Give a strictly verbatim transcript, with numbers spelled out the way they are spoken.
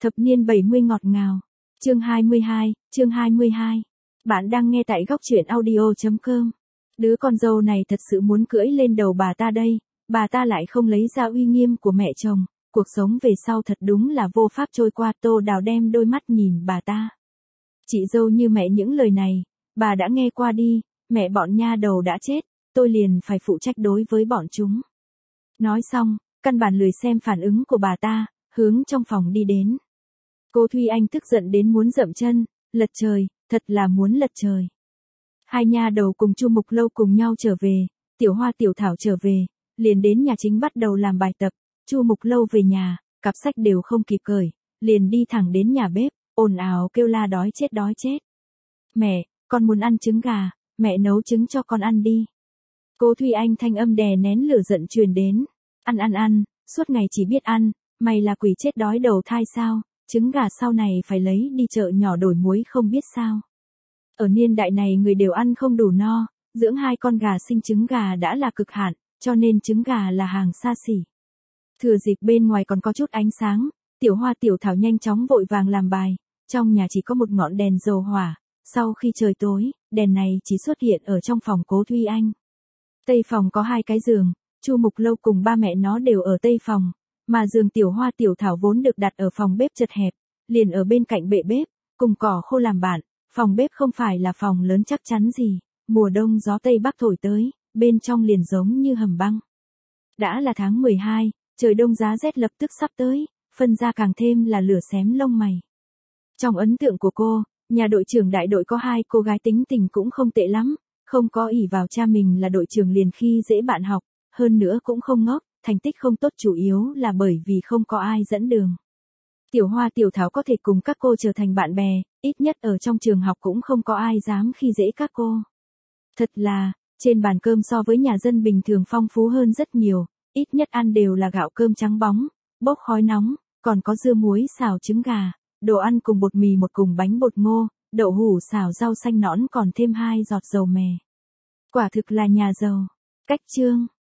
Thập niên bảy mươi ngọt ngào. Chương hai mươi hai, chương hai mươi hai. Bạn đang nghe tại góc truyện audio chấm com. Đứa con dâu này thật sự muốn cưỡi lên đầu bà ta đây, bà ta lại không lấy ra uy nghiêm của mẹ chồng, cuộc sống về sau thật đúng là vô pháp trôi qua. Tô Đào đem đôi mắt nhìn bà ta. Chị dâu như mẹ, những lời này, bà đã nghe qua đi, mẹ bọn nha đầu đã chết, tôi liền phải phụ trách đối với bọn chúng. Nói xong, căn bản lười xem phản ứng của bà ta, hướng trong phòng đi đến. Cô Thúy Anh tức giận đến muốn dậm chân, lật trời, thật là muốn lật trời. Hai nha đầu cùng Chu Mục Lâu cùng nhau trở về, Tiểu Hoa Tiểu Thảo trở về, liền đến nhà chính bắt đầu làm bài tập. Chu Mục Lâu về nhà, cặp sách đều không kịp cởi, liền đi thẳng đến nhà bếp, ồn ào kêu la đói chết đói chết. Mẹ, con muốn ăn trứng gà, mẹ nấu trứng cho con ăn đi. Cô Thúy Anh thanh âm đè nén lửa giận truyền đến. Ăn ăn ăn, suốt ngày chỉ biết ăn, mày là quỷ chết đói đầu thai sao, trứng gà sau này phải lấy đi chợ nhỏ đổi muối không biết sao. Ở niên đại này người đều ăn không đủ no, dưỡng hai con gà sinh trứng gà đã là cực hạn, cho nên trứng gà là hàng xa xỉ. Thừa dịp bên ngoài còn có chút ánh sáng, Tiểu Hoa Tiểu Thảo nhanh chóng vội vàng làm bài, trong nhà chỉ có một ngọn đèn dầu hỏa, sau khi trời tối, đèn này chỉ xuất hiện ở trong phòng Cố Thúy Anh. Tây phòng có hai cái giường, Chu Mục Lâu cùng ba mẹ nó đều ở tây phòng, mà giường Tiểu Hoa Tiểu Thảo vốn được đặt ở phòng bếp chật hẹp, liền ở bên cạnh bệ bếp, cùng cỏ khô làm bạn. Phòng bếp không phải là phòng lớn chắc chắn gì, mùa đông gió tây bắc thổi tới, bên trong liền giống như hầm băng. Đã là tháng mười hai, trời đông giá rét lập tức sắp tới, phân ra càng thêm là lửa xém lông mày. Trong ấn tượng của cô, nhà đội trưởng đại đội có hai cô gái tính tình cũng không tệ lắm, không có ỷ vào cha mình là đội trưởng liền khi dễ bạn học, hơn nữa cũng không ngốc, thành tích không tốt chủ yếu là bởi vì không có ai dẫn đường. Tiểu Hoa Tiểu Thảo có thể cùng các cô trở thành bạn bè, ít nhất ở trong trường học cũng không có ai dám khi dễ các cô. Thật là, trên bàn cơm so với nhà dân bình thường phong phú hơn rất nhiều, ít nhất ăn đều là gạo cơm trắng bóng, bốc khói nóng, còn có dưa muối xào trứng gà, đồ ăn cùng bột mì một cùng bánh bột ngô, đậu hủ xào rau xanh nõn còn thêm hai giọt dầu mè. Quả thực là nhà giàu. Cách chương